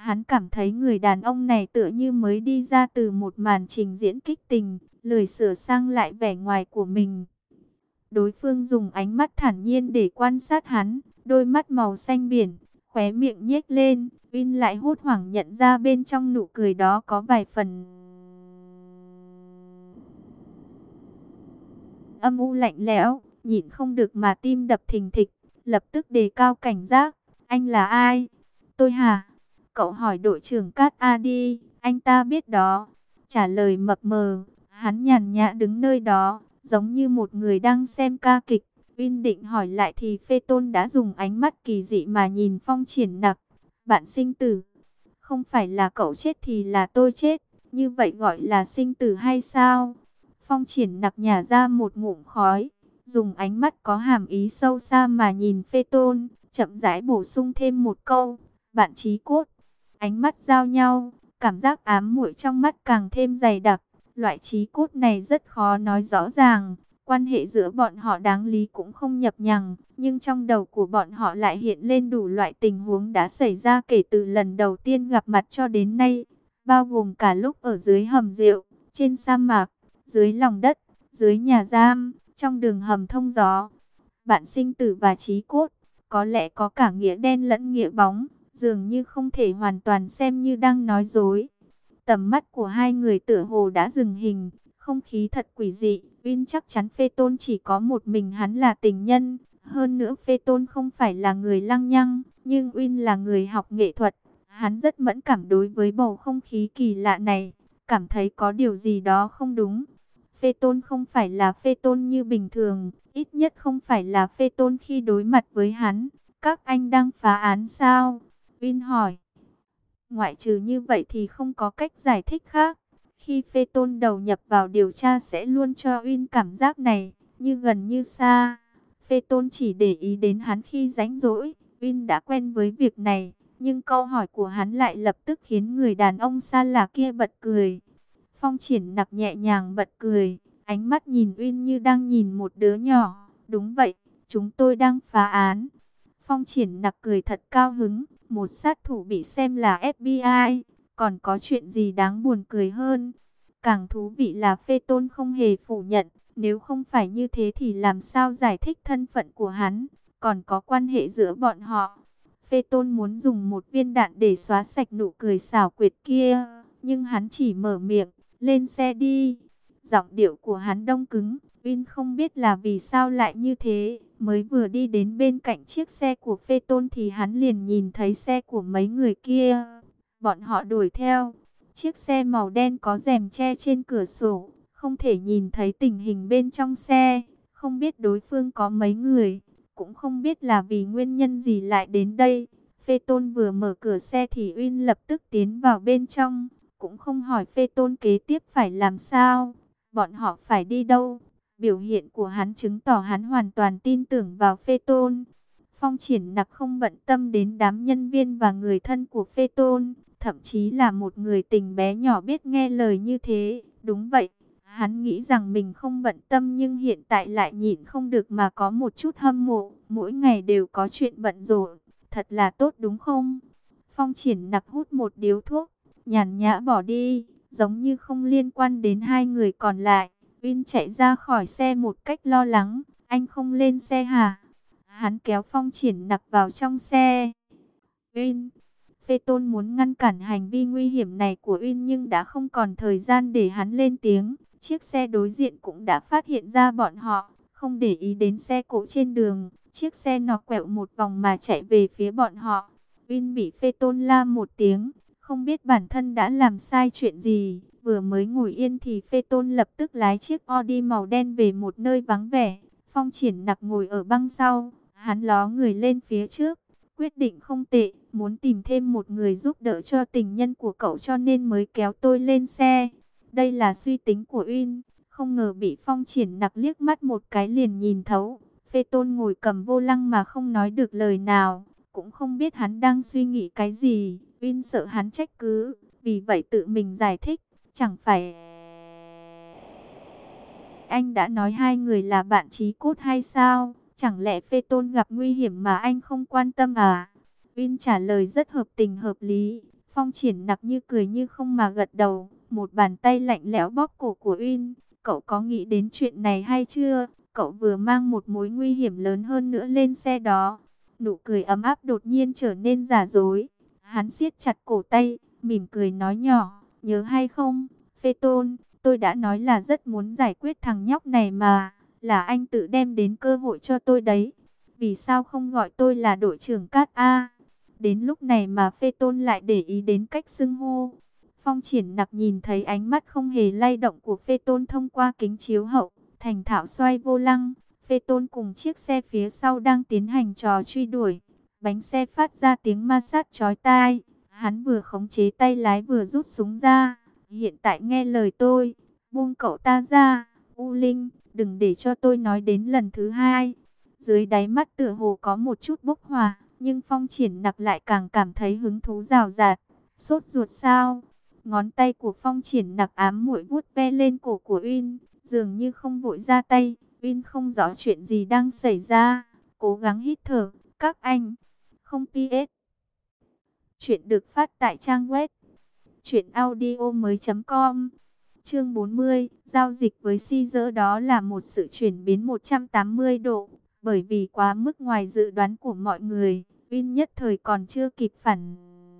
Hắn cảm thấy người đàn ông này tựa như mới đi ra từ một màn trình diễn kích tình, lười sửa sang lại vẻ ngoài của mình. Đối phương dùng ánh mắt thản nhiên để quan sát hắn, đôi mắt màu xanh biển, khóe miệng nhếch lên, Vin lại hốt hoảng nhận ra bên trong nụ cười đó có vài phần âm u lạnh lẽo, nhịn không được mà tim đập thình thịch, lập tức đề cao cảnh giác. Anh là ai? Tôi hả? Cậu hỏi đội trưởng Cát A đi, anh ta biết đó. Trả lời mập mờ, hắn nhàn nhã đứng nơi đó, giống như một người đang xem ca kịch. Vin định hỏi lại thì Phê Tôn đã dùng ánh mắt kỳ dị mà nhìn Phong Triển Nặc. Bạn sinh tử, không phải là cậu chết thì là tôi chết, như vậy gọi là sinh tử hay sao? Phong Triển Nặc nhả ra một ngụm khói, dùng ánh mắt có hàm ý sâu xa mà nhìn Phê Tôn, chậm rãi bổ sung thêm một câu, bạn chí cốt. Ánh mắt giao nhau, cảm giác ám muội trong mắt càng thêm dày đặc. Loại chí cốt này rất khó nói rõ ràng, quan hệ giữa bọn họ đáng lý cũng không nhập nhằng, nhưng trong đầu của bọn họ lại hiện lên đủ loại tình huống đã xảy ra kể từ lần đầu tiên gặp mặt cho đến nay, bao gồm cả lúc ở dưới hầm rượu, trên sa mạc, dưới lòng đất, dưới nhà giam, trong đường hầm thông gió. Bạn sinh tử và chí cốt, có lẽ có cả nghĩa đen lẫn nghĩa bóng, dường như không thể hoàn toàn xem như đang nói dối. Tầm mắt của hai người tựa hồ đã dừng hình, không khí thật quỷ dị. Vin chắc chắn Phê Tôn chỉ có một mình hắn là tình nhân. Hơn nữa Phê Tôn không phải là người lăng nhăng, nhưng Vin là người học nghệ thuật. Hắn rất mẫn cảm đối với bầu không khí kỳ lạ này, cảm thấy có điều gì đó không đúng. Phê Tôn không phải là Phê Tôn như bình thường, ít nhất không phải là Phê Tôn khi đối mặt với hắn. Các anh đang phá án sao? Vin hỏi. Ngoại trừ như vậy thì không có cách giải thích khác. Khi Phê Tôn đầu nhập vào điều tra sẽ luôn cho Uyên cảm giác này, như gần như xa. Phê Tôn chỉ để ý đến hắn khi rảnh rỗi. Uyên đã quen với việc này, nhưng câu hỏi của hắn lại lập tức khiến người đàn ông xa lạ kia bật cười. Phong Triển Nặc nhẹ nhàng bật cười, ánh mắt nhìn Uyên như đang nhìn một đứa nhỏ. Đúng vậy, chúng tôi đang phá án. Phong Triển Nặc cười thật cao hứng, một sát thủ bị xem là FBI, còn có chuyện gì đáng buồn cười hơn. Càng thú vị là Phê Tôn không hề phủ nhận, nếu không phải như thế thì làm sao giải thích thân phận của hắn, còn có quan hệ giữa bọn họ. Phê Tôn muốn dùng một viên đạn để xóa sạch nụ cười xảo quyệt kia, nhưng hắn chỉ mở miệng, lên xe đi. Giọng điệu của hắn đông cứng, Vin không biết là vì sao lại như thế. Mới vừa đi đến bên cạnh chiếc xe của Phê Tôn thì hắn liền nhìn thấy xe của mấy người kia. Bọn họ đuổi theo. Chiếc xe màu đen có rèm che trên cửa sổ, không thể nhìn thấy tình hình bên trong xe. Không biết đối phương có mấy người, cũng không biết là vì nguyên nhân gì lại đến đây. Phê Tôn vừa mở cửa xe thì Uyên lập tức tiến vào bên trong, cũng không hỏi Phê Tôn kế tiếp phải làm sao, bọn họ phải đi đâu. Biểu hiện của hắn chứng tỏ hắn hoàn toàn tin tưởng vào Phê Tôn. Phong Triển Nặc không bận tâm đến đám nhân viên và người thân của Phê Tôn, thậm chí là một người tình bé nhỏ biết nghe lời như thế. Đúng vậy, hắn nghĩ rằng mình không bận tâm nhưng hiện tại lại nhịn không được mà có một chút hâm mộ. Mỗi ngày đều có chuyện bận rộn, thật là tốt đúng không? Phong Triển Nặc hút một điếu thuốc, nhàn nhã bỏ đi, giống như không liên quan đến hai người còn lại. Vin chạy ra khỏi xe một cách lo lắng. Anh không lên xe hả? Hắn kéo Phong Triển Nặc vào trong xe. Vin, Phê Tôn muốn ngăn cản hành vi nguy hiểm này của Vin nhưng đã không còn thời gian để hắn lên tiếng. Chiếc xe đối diện cũng đã phát hiện ra bọn họ, không để ý đến xe cộ trên đường. Chiếc xe nó quẹo một vòng mà chạy về phía bọn họ. Vin bị Phê Tôn la một tiếng, không biết bản thân đã làm sai chuyện gì. Vừa mới ngồi yên thì Phê Tôn lập tức lái chiếc Audi màu đen về một nơi vắng vẻ. Phong Triển Nặc ngồi ở băng sau, hắn ló người lên phía trước. Quyết định không tệ, muốn tìm thêm một người giúp đỡ cho tình nhân của cậu cho nên mới kéo tôi lên xe. Đây là suy tính của Uyên, không ngờ bị Phong Triển Nặc liếc mắt một cái liền nhìn thấu. Phê Tôn ngồi cầm vô lăng mà không nói được lời nào, cũng không biết hắn đang suy nghĩ cái gì. Uyên sợ hắn trách cứ, vì vậy tự mình giải thích. Chẳng phải anh đã nói hai người là bạn chí cốt hay sao? Chẳng lẽ Phê Tôn gặp nguy hiểm mà anh không quan tâm à? Vin trả lời rất hợp tình hợp lý. Phong Triển Nặc như cười như không mà gật đầu, một bàn tay lạnh lẽo bóp cổ của Uyên. Cậu có nghĩ đến chuyện này hay chưa? Cậu vừa mang một mối nguy hiểm lớn hơn nữa lên xe đó. Nụ cười ấm áp đột nhiên trở nên giả dối. Hắn siết chặt cổ tay, mỉm cười nói nhỏ, nhớ hay không, Phê Tôn, tôi đã nói là rất muốn giải quyết thằng nhóc này mà, là anh tự đem đến cơ hội cho tôi đấy. Vì sao không gọi tôi là đội trưởng Cát A? Đến lúc này mà Phê Tôn lại để ý đến cách xưng hô. Phong Triển Nặc nhìn thấy ánh mắt không hề lay động của Phê Tôn thông qua kính chiếu hậu, thành thạo xoay vô lăng. Phê Tôn cùng chiếc xe phía sau đang tiến hành trò truy đuổi. Bánh xe phát ra tiếng ma sát chói tai. Hắn vừa khống chế tay lái vừa rút súng ra. Hiện tại nghe lời tôi, buông cậu ta ra. U Linh, đừng để cho tôi nói đến lần thứ hai. Dưới đáy mắt tựa hồ có một chút bốc hỏa, nhưng Phong Triển Nặc lại càng cảm thấy hứng thú rào rạt. Sốt ruột sao? Ngón tay của Phong Triển Nặc ám muội vuốt ve lên cổ của Uyên, dường như không vội ra tay. Uyên không rõ chuyện gì đang xảy ra, cố gắng hít thở. Các anh, không PS. Chuyện được phát tại trang web truyệnaudiomoi.com. Chương 40, giao dịch với Caesar đó là một sự chuyển biến 180 độ, bởi vì quá mức ngoài dự đoán của mọi người, Uyên nhất thời còn chưa kịp phản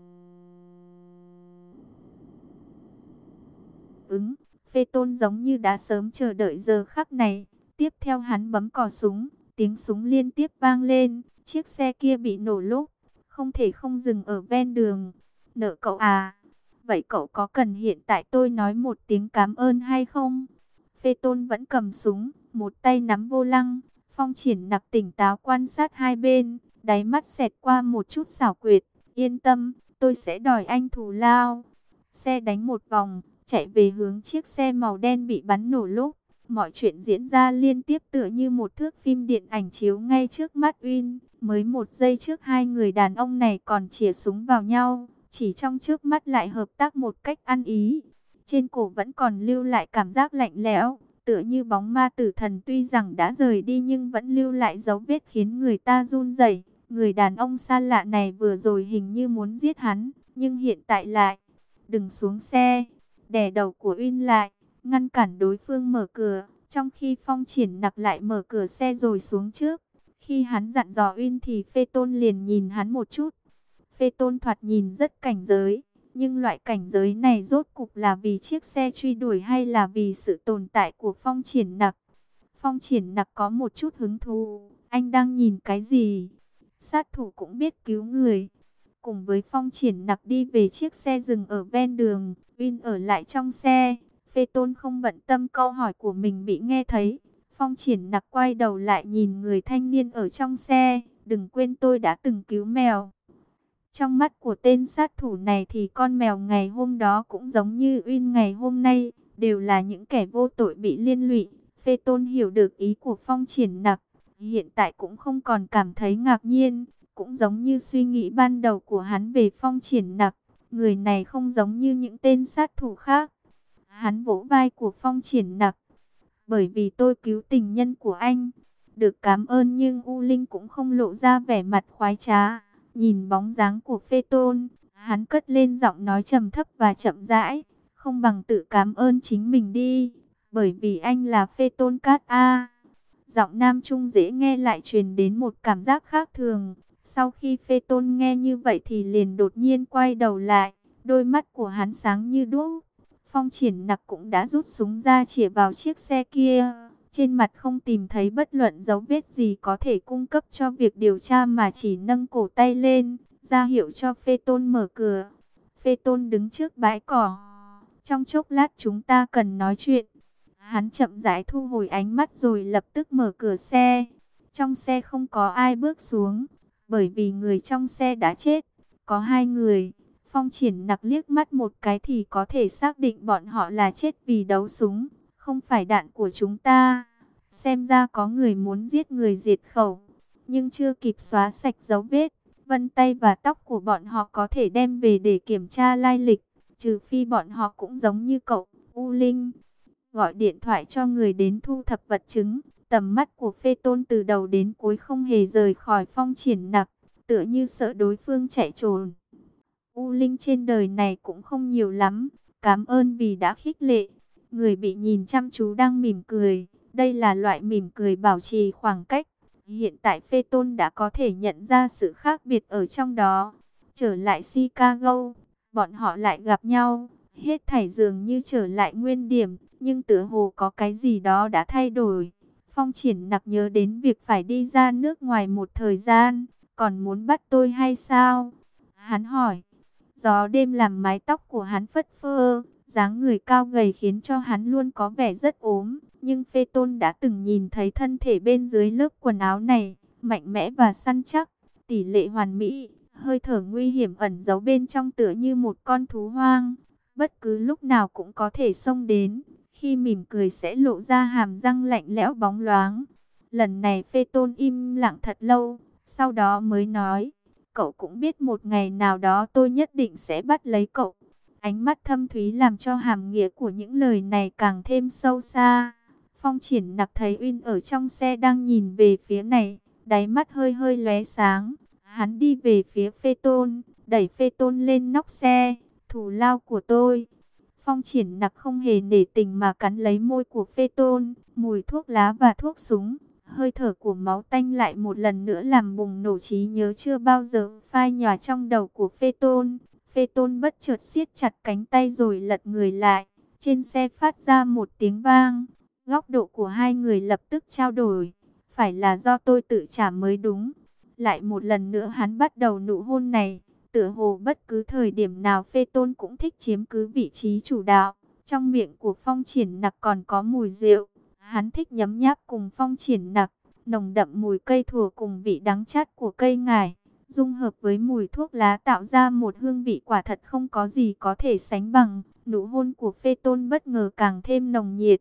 ứng. Phê Tôn giống như đã sớm chờ đợi giờ khắc này. Tiếp theo hắn bấm cò súng, tiếng súng liên tiếp vang lên. Chiếc xe kia bị nổ lốp, không thể không dừng ở ven đường. Nợ cậu à? Vậy cậu có cần hiện tại tôi nói một tiếng cảm ơn hay không? Phê Tôn vẫn cầm súng, một tay nắm vô lăng. Phong Triển Nặc tỉnh táo quan sát hai bên, đáy mắt xẹt qua một chút xảo quyệt. Yên tâm, tôi sẽ đòi anh thù lao. Xe đánh một vòng, chạy về hướng chiếc xe màu đen bị bắn nổ lốp. Mọi chuyện diễn ra liên tiếp tựa như một thước phim điện ảnh chiếu ngay trước mắt Uyên. Mới một giây trước hai người đàn ông này còn chĩa súng vào nhau, chỉ trong chớp mắt lại hợp tác một cách ăn ý. Trên cổ vẫn còn lưu lại cảm giác lạnh lẽo, tựa như bóng ma tử thần tuy rằng đã rời đi nhưng vẫn lưu lại dấu vết khiến người ta run rẩy. Người đàn ông xa lạ này vừa rồi hình như muốn giết hắn, nhưng hiện tại lại, đừng xuống xe, đè đầu của Uyên lại, ngăn cản đối phương mở cửa, trong khi Phong Triển Nặc lại mở cửa xe rồi xuống trước. Khi hắn dặn dò Uyên thì Phê Tôn liền nhìn hắn một chút. Phê Tôn thoạt nhìn rất cảnh giới, nhưng loại cảnh giới này rốt cục là vì chiếc xe truy đuổi hay là vì sự tồn tại của Phong Triển Nặc? Phong Triển Nặc có một chút hứng thú, anh đang nhìn cái gì? Sát thủ cũng biết cứu người. Cùng với Phong Triển Nặc đi về chiếc xe dừng ở ven đường, Uyên ở lại trong xe. Phê Tôn không bận tâm câu hỏi của mình bị nghe thấy. Phong Triển Nặc quay đầu lại nhìn người thanh niên ở trong xe. Đừng quên tôi đã từng cứu mèo. Trong mắt của tên sát thủ này thì con mèo ngày hôm đó cũng giống như Uyên ngày hôm nay, đều là những kẻ vô tội bị liên lụy. Phê Tôn hiểu được ý của Phong Triển Nặc, hiện tại cũng không còn cảm thấy ngạc nhiên, cũng giống như suy nghĩ ban đầu của hắn về Phong Triển Nặc. Người này không giống như những tên sát thủ khác. Hắn vỗ vai của Phong Triển Nặc. Bởi vì tôi cứu tình nhân của anh. Được cảm ơn, nhưng U Linh cũng không lộ ra vẻ mặt khoái trá. Nhìn bóng dáng của Phê Tôn, hắn cất lên giọng nói trầm thấp và chậm rãi. Không bằng tự cảm ơn chính mình đi. Bởi vì anh là Phê Tôn Cát A. Giọng nam trung dễ nghe lại truyền đến một cảm giác khác thường. Sau khi Phê Tôn nghe như vậy thì liền đột nhiên quay đầu lại. Đôi mắt của hắn sáng như đuốc. Phong Triển Nặc cũng đã rút súng ra chĩa vào chiếc xe kia. Trên mặt không tìm thấy bất luận dấu vết gì có thể cung cấp cho việc điều tra, mà chỉ nâng cổ tay lên, ra hiệu cho Phê Tôn mở cửa. Phê Tôn đứng trước bãi cỏ. Trong chốc lát chúng ta cần nói chuyện. Hắn chậm rãi thu hồi ánh mắt rồi lập tức mở cửa xe. Trong xe không có ai bước xuống, bởi vì người trong xe đã chết. Có hai người. Phong Triển Nặc liếc mắt một cái thì có thể xác định bọn họ là chết vì đấu súng, không phải đạn của chúng ta. Xem ra có người muốn giết người diệt khẩu, nhưng chưa kịp xóa sạch dấu vết. Vân tay và tóc của bọn họ có thể đem về để kiểm tra lai lịch, trừ phi bọn họ cũng giống như cậu, U Linh. Gọi điện thoại cho người đến thu thập vật chứng. Tầm mắt của Phê Tôn từ đầu đến cuối không hề rời khỏi Phong Triển Nặc, tựa như sợ đối phương chạy trốn. U Linh trên đời này cũng không nhiều lắm. Cảm ơn vì đã khích lệ. Người bị nhìn chăm chú đang mỉm cười. Đây là loại mỉm cười bảo trì khoảng cách. Hiện tại Phê Tôn đã có thể nhận ra sự khác biệt ở trong đó. Trở lại Chicago, bọn họ lại gặp nhau. Hết thảy dường như trở lại nguyên điểm, nhưng tựa hồ có cái gì đó đã thay đổi. Phong Triển Nặc nhớ đến việc phải đi ra nước ngoài một thời gian, còn muốn bắt tôi hay sao? Hắn hỏi. Gió đêm làm mái tóc của hắn phất phơ, dáng người cao gầy khiến cho hắn luôn có vẻ rất ốm. Nhưng Phê Tôn đã từng nhìn thấy thân thể bên dưới lớp quần áo này, mạnh mẽ và săn chắc, tỷ lệ hoàn mỹ, hơi thở nguy hiểm ẩn giấu bên trong tựa như một con thú hoang. Bất cứ lúc nào cũng có thể xông đến, khi mỉm cười sẽ lộ ra hàm răng lạnh lẽo bóng loáng. Lần này Phê Tôn im lặng thật lâu, sau đó mới nói, cậu cũng biết một ngày nào đó tôi nhất định sẽ bắt lấy cậu. Ánh mắt thâm thúy làm cho hàm nghĩa của những lời này càng thêm sâu xa. Phong Triển Nặc thấy Uyên ở trong xe đang nhìn về phía này, đáy mắt hơi hơi lóe sáng. Hắn đi về phía Phê Tôn, đẩy Phê Tôn lên nóc xe. Thù lao của tôi. Phong Triển Nặc không hề nể tình mà cắn lấy môi của Phê Tôn, mùi thuốc lá và thuốc súng. Hơi thở của máu tanh lại một lần nữa làm bùng nổ trí nhớ chưa bao giờ phai nhòa trong đầu của Phê Tôn. Phê Tôn bất chợt siết chặt cánh tay rồi lật người lại. Trên xe phát ra một tiếng vang. Góc độ của hai người lập tức trao đổi. Phải là do tôi tự trả mới đúng. Lại một lần nữa hắn bắt đầu nụ hôn này. Tựa hồ bất cứ thời điểm nào Phê Tôn cũng thích chiếm cứ vị trí chủ đạo. Trong miệng của Phong Triển Nặc còn có mùi rượu. Hắn thích nhấm nháp cùng Phong Triển Nặc. Nồng đậm mùi cây thùa cùng vị đắng chát của cây ngải, dung hợp với mùi thuốc lá tạo ra một hương vị quả thật không có gì có thể sánh bằng. Nụ hôn của Phê Tôn bất ngờ càng thêm nồng nhiệt.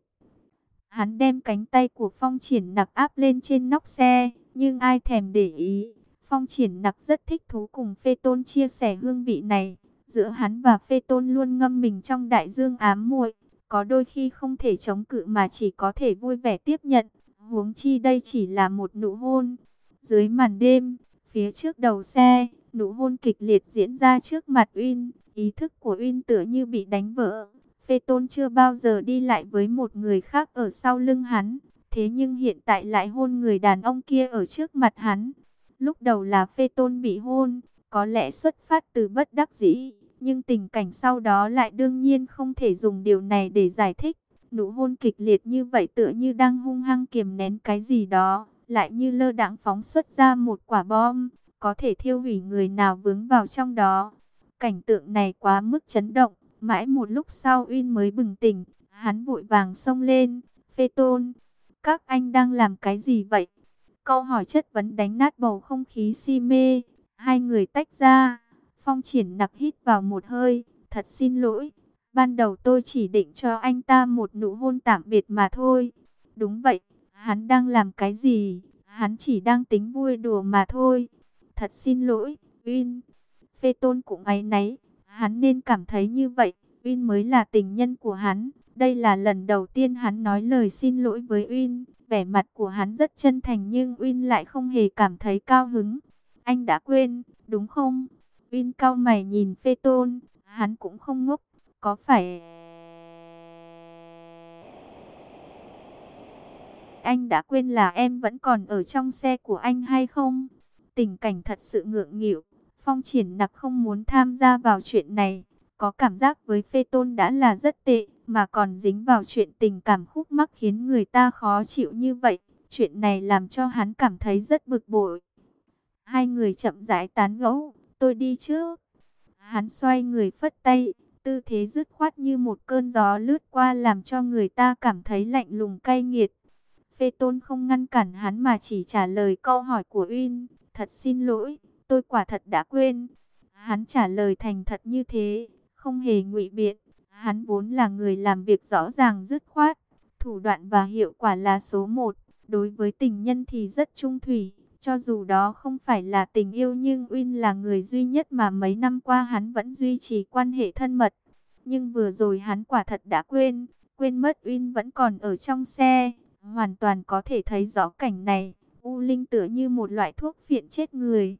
Hắn đem cánh tay của Phong Triển Nặc áp lên trên nóc xe, nhưng ai thèm để ý. Phong Triển Nặc rất thích thú cùng Phê Tôn chia sẻ hương vị này. Giữa hắn và Phê Tôn luôn ngâm mình trong đại dương ám muội, có đôi khi không thể chống cự mà chỉ có thể vui vẻ tiếp nhận. Huống chi đây chỉ là một nụ hôn. Dưới màn đêm, phía trước đầu xe, nụ hôn kịch liệt diễn ra trước mặt Uyên. Ý thức của Uyên tựa như bị đánh vỡ. Phê Tôn chưa bao giờ đi lại với một người khác ở sau lưng hắn. Thế nhưng hiện tại lại hôn người đàn ông kia ở trước mặt hắn. Lúc đầu là Phê Tôn bị hôn, có lẽ xuất phát từ bất đắc dĩ. Nhưng tình cảnh sau đó lại đương nhiên không thể dùng điều này để giải thích. Nụ hôn kịch liệt như vậy tựa như đang hung hăng kiềm nén cái gì đó, lại như lơ đãng phóng xuất ra một quả bom, có thể thiêu hủy người nào vướng vào trong đó. Cảnh tượng này quá mức chấn động, mãi một lúc sau Uyên mới bừng tỉnh, hắn vội vàng xông lên. Phê Tôn, các anh đang làm cái gì vậy? Câu hỏi chất vấn đánh nát bầu không khí si mê. Hai người tách ra. Phong Triển Nặc hít vào một hơi. Thật xin lỗi. Ban đầu tôi chỉ định cho anh ta một nụ hôn tạm biệt mà thôi. Đúng vậy. Hắn đang làm cái gì? Hắn chỉ đang tính vui đùa mà thôi. Thật xin lỗi, Uyên. Phê Tôn cũng áy náy. Hắn nên cảm thấy như vậy. Uyên mới là tình nhân của hắn. Đây là lần đầu tiên hắn nói lời xin lỗi với Uyên. Vẻ mặt của hắn rất chân thành nhưng Uyên lại không hề cảm thấy cao hứng. Anh đã quên, đúng không? Uyên cau mày nhìn Phê Tôn. Hắn cũng không ngốc. Có phải anh đã quên là em vẫn còn ở trong xe của anh hay không? Tình cảnh thật sự ngượng nghịu. Phong Triển Nặc không muốn tham gia vào chuyện này. Có cảm giác với Phê Tôn đã là rất tệ, mà còn dính vào chuyện tình cảm khúc mắc khiến người ta khó chịu như vậy. Chuyện này làm cho hắn cảm thấy rất bực bội. Hai người chậm rãi tán gẫu, tôi đi trước. Hắn xoay người phất tay, tư thế dứt khoát như một cơn gió lướt qua làm cho người ta cảm thấy lạnh lùng cay nghiệt. Phê Tôn không ngăn cản hắn mà chỉ trả lời câu hỏi của Uyên. Thật xin lỗi, tôi quả thật đã quên. Hắn trả lời thành thật như thế, không hề ngụy biện. Hắn vốn là người làm việc rõ ràng dứt khoát, thủ đoạn và hiệu quả là số một. Đối với tình nhân thì rất trung thủy, cho dù đó không phải là tình yêu nhưng Uyên là người duy nhất mà mấy năm qua hắn vẫn duy trì quan hệ thân mật. Nhưng vừa rồi hắn quả thật đã quên mất Uyên vẫn còn ở trong xe. Hoàn toàn có thể thấy rõ cảnh này. U Linh tựa như một loại thuốc phiện chết người.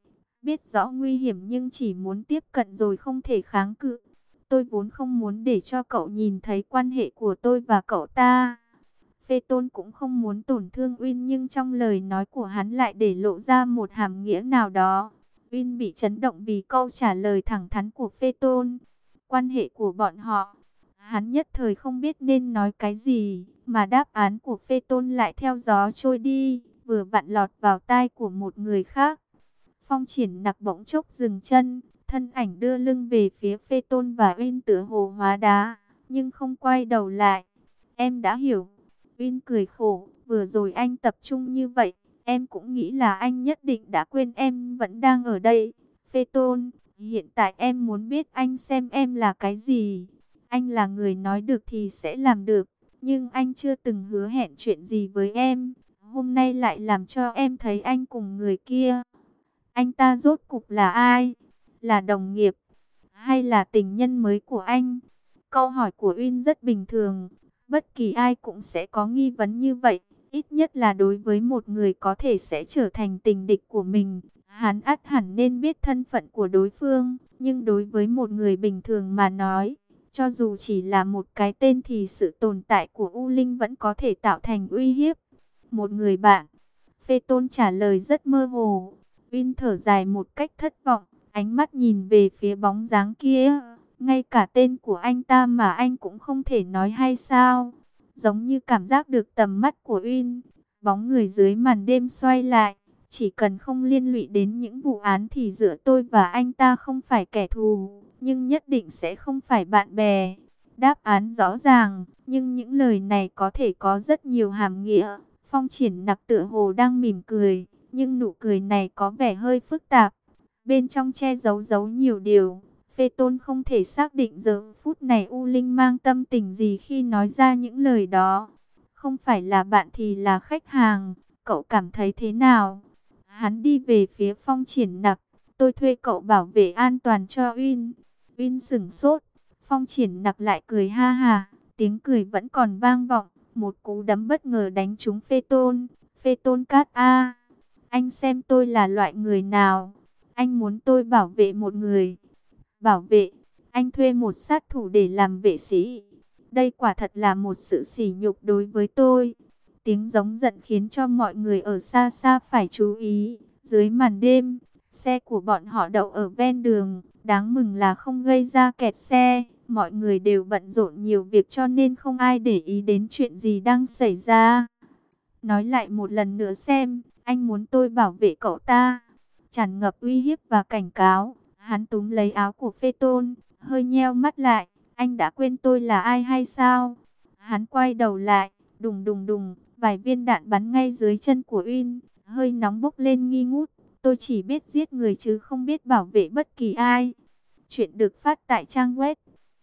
Biết rõ nguy hiểm nhưng chỉ muốn tiếp cận rồi không thể kháng cự. Tôi vốn không muốn để cho cậu nhìn thấy quan hệ của tôi và cậu ta. Phê Tôn cũng không muốn tổn thương Uyên, nhưng trong lời nói của hắn lại để lộ ra một hàm nghĩa nào đó. Uyên bị chấn động vì câu trả lời thẳng thắn của Phê Tôn. Quan hệ của bọn họ, hắn nhất thời không biết nên nói cái gì, mà đáp án của Phê Tôn lại theo gió trôi đi, vừa vặn lọt vào tai của một người khác. Phong Triển Nặc bỗng chốc dừng chân, thân ảnh đưa lưng về phía Phê Tôn và Uyên, tựa hồ hóa đá, nhưng không quay đầu lại. Em đã hiểu. Uyên cười khổ, vừa rồi anh tập trung như vậy, em cũng nghĩ là anh nhất định đã quên em vẫn đang ở đây. Phê Tôn, hiện tại em muốn biết anh xem em là cái gì. Anh là người nói được thì sẽ làm được, nhưng anh chưa từng hứa hẹn chuyện gì với em. Hôm nay lại làm cho em thấy anh cùng người kia. Anh ta rốt cục là ai? Là đồng nghiệp? Hay là tình nhân mới của anh? Câu hỏi của Uyên rất bình thường. Bất kỳ ai cũng sẽ có nghi vấn như vậy. Ít nhất là đối với một người có thể sẽ trở thành tình địch của mình. Hắn ắt hẳn nên biết thân phận của đối phương. Nhưng đối với một người bình thường mà nói, cho dù chỉ là một cái tên thì sự tồn tại của U Linh vẫn có thể tạo thành uy hiếp. Một người bạn. Phê Tôn trả lời rất mơ hồ. Uyên thở dài một cách thất vọng, ánh mắt nhìn về phía bóng dáng kia. Ngay cả tên của anh ta mà anh cũng không thể nói hay sao? Giống như cảm giác được tầm mắt của Uyên, bóng người dưới màn đêm xoay lại. Chỉ cần không liên lụy đến những vụ án thì giữa tôi và anh ta không phải kẻ thù, nhưng nhất định sẽ không phải bạn bè. Đáp án rõ ràng, nhưng những lời này có thể có rất nhiều hàm nghĩa. Phong Triển Nặc tựa hồ đang mỉm cười, nhưng nụ cười này có vẻ hơi phức tạp. Bên trong che giấu nhiều điều. Phê Tôn không thể xác định giờ phút này U Linh mang tâm tình gì khi nói ra những lời đó. Không phải là bạn thì là khách hàng. Cậu cảm thấy thế nào? Hắn đi về phía Phong Triển Nặc. Tôi thuê cậu bảo vệ an toàn cho Uyên. Uyên sửng sốt. Phong Triển Nặc lại cười ha ha. Tiếng cười vẫn còn vang vọng. Một cú đấm bất ngờ đánh trúng Phê Tôn. Phê Tôn cát a. Anh xem tôi là loại người nào? Anh muốn tôi bảo vệ một người. Bảo vệ, anh thuê một sát thủ để làm vệ sĩ. Đây quả thật là một sự sỉ nhục đối với tôi. Tiếng giống giận khiến cho mọi người ở xa xa phải chú ý. Dưới màn đêm, xe của bọn họ đậu ở ven đường. Đáng mừng là không gây ra kẹt xe. Mọi người đều bận rộn nhiều việc cho nên không ai để ý đến chuyện gì đang xảy ra. Nói lại một lần nữa xem, anh muốn tôi bảo vệ cậu ta. Tràn ngập uy hiếp và cảnh cáo. Hắn túm lấy áo của Phê Tôn, hơi nheo mắt lại. Anh đã quên tôi là ai hay sao? Hắn quay đầu lại, đùng đùng đùng, vài viên đạn bắn ngay dưới chân của Uyên, hơi nóng bốc lên nghi ngút. Tôi chỉ biết giết người chứ không biết bảo vệ bất kỳ ai. Chuyện được phát tại trang web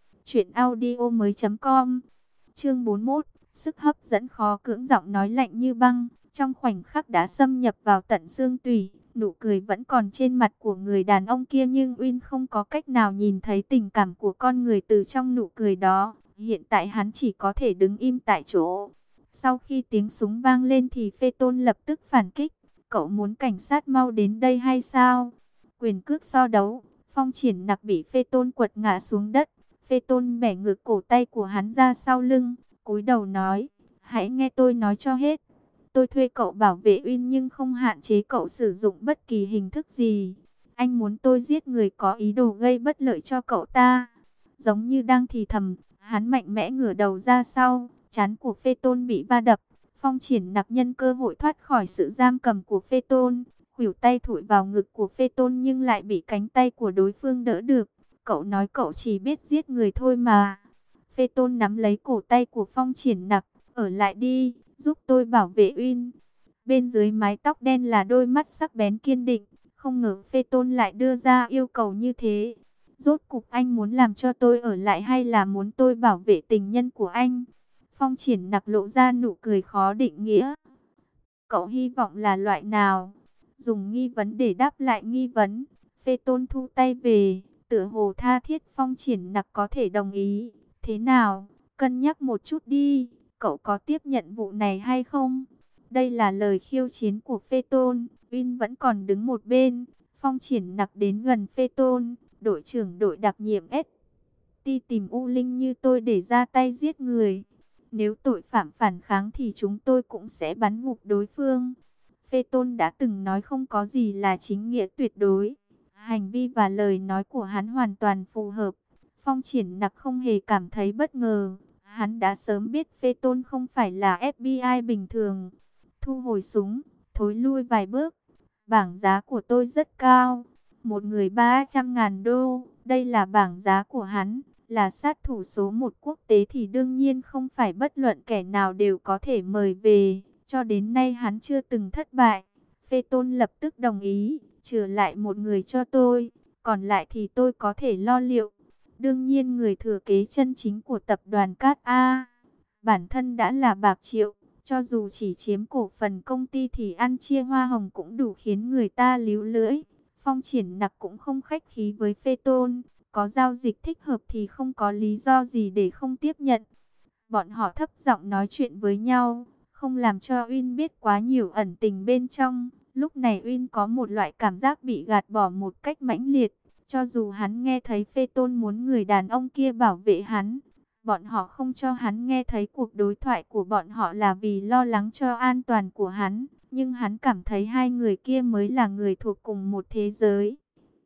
truyệnaudiomoi.com. Chương 41, sức hấp dẫn khó cưỡng, giọng nói lạnh như băng, trong khoảnh khắc đã xâm nhập vào tận xương tủy. Nụ cười vẫn còn trên mặt của người đàn ông kia, nhưng Uyên không có cách nào nhìn thấy tình cảm của con người từ trong nụ cười đó. Hiện tại hắn chỉ có thể đứng im tại chỗ. Sau khi tiếng súng vang lên thì Phê Tôn lập tức phản kích. Cậu muốn cảnh sát mau đến đây hay sao? Quyền cước so đấu, Phong Triển Nặc bị Phê Tôn quật ngã xuống đất. Phê Tôn bẻ ngược cổ tay của hắn ra sau lưng, cúi đầu nói, hãy nghe tôi nói cho hết. Tôi thuê cậu bảo vệ Uyên nhưng không hạn chế cậu sử dụng bất kỳ hình thức gì. Anh muốn tôi giết người có ý đồ gây bất lợi cho cậu ta. Giống như đang thì thầm, hắn mạnh mẽ ngửa đầu ra sau, trán của Phê Tôn bị va đập. Phong Triển Nặc nhân cơ hội thoát khỏi sự giam cầm của Phê Tôn, khuỷu tay thụi vào ngực của Phê Tôn nhưng lại bị cánh tay của đối phương đỡ được. Cậu nói cậu chỉ biết giết người thôi mà. Phê Tôn nắm lấy cổ tay của Phong Triển Nặc, ở lại đi, giúp tôi bảo vệ Uyên. Bên dưới mái tóc đen là đôi mắt sắc bén kiên định, không ngờ Phê Tôn lại đưa ra yêu cầu như thế. Rốt cục anh muốn làm cho tôi ở lại hay là muốn tôi bảo vệ tình nhân của anh? Phong Triển Nặc lộ ra nụ cười khó định nghĩa. Cậu hy vọng là loại nào? Dùng nghi vấn để đáp lại nghi vấn. Phê Tôn thu tay về, tựa hồ tha thiết Phong Triển Nặc có thể đồng ý. Thế nào? Cân nhắc một chút đi. Cậu có tiếp nhận vụ này hay không? Đây là lời khiêu chiến của Phê Tôn. Uyên vẫn còn đứng một bên. Phong Triển Nặc đến gần Phê Tôn, đội trưởng đội đặc nhiệm ST tìm U Linh như tôi để ra tay giết người. Nếu tội phạm phản kháng thì chúng tôi cũng sẽ bắn ngục đối phương. Phê Tôn đã từng nói không có gì là chính nghĩa tuyệt đối. Hành vi và lời nói của hắn hoàn toàn phù hợp. Phong Triển Nặc không hề cảm thấy bất ngờ. Hắn đã sớm biết Phê Tôn không phải là FBI bình thường. Thu hồi súng, thối lui vài bước. Bảng giá của tôi rất cao. Một người 300.000 đô. Đây là bảng giá của hắn. Là sát thủ số 1 quốc tế thì đương nhiên không phải bất luận kẻ nào đều có thể mời về. Cho đến nay hắn chưa từng thất bại. Phê Tôn lập tức đồng ý. Trừ lại một người cho tôi. Còn lại thì tôi có thể lo liệu. Đương nhiên người thừa kế chân chính của tập đoàn Cát A. Bản thân đã là bạc triệu. Cho dù chỉ chiếm cổ phần công ty thì ăn chia hoa hồng cũng đủ khiến người ta líu lưỡi. Phong Triển Nặc cũng không khách khí với Phê Tôn. Có giao dịch thích hợp thì không có lý do gì để không tiếp nhận. Bọn họ thấp giọng nói chuyện với nhau, không làm cho Uyên biết quá nhiều ẩn tình bên trong. Lúc này Uyên có một loại cảm giác bị gạt bỏ một cách mãnh liệt. Cho dù hắn nghe thấy Phê Tôn muốn người đàn ông kia bảo vệ hắn, bọn họ không cho hắn nghe thấy cuộc đối thoại của bọn họ là vì lo lắng cho an toàn của hắn. Nhưng hắn cảm thấy hai người kia mới là người thuộc cùng một thế giới.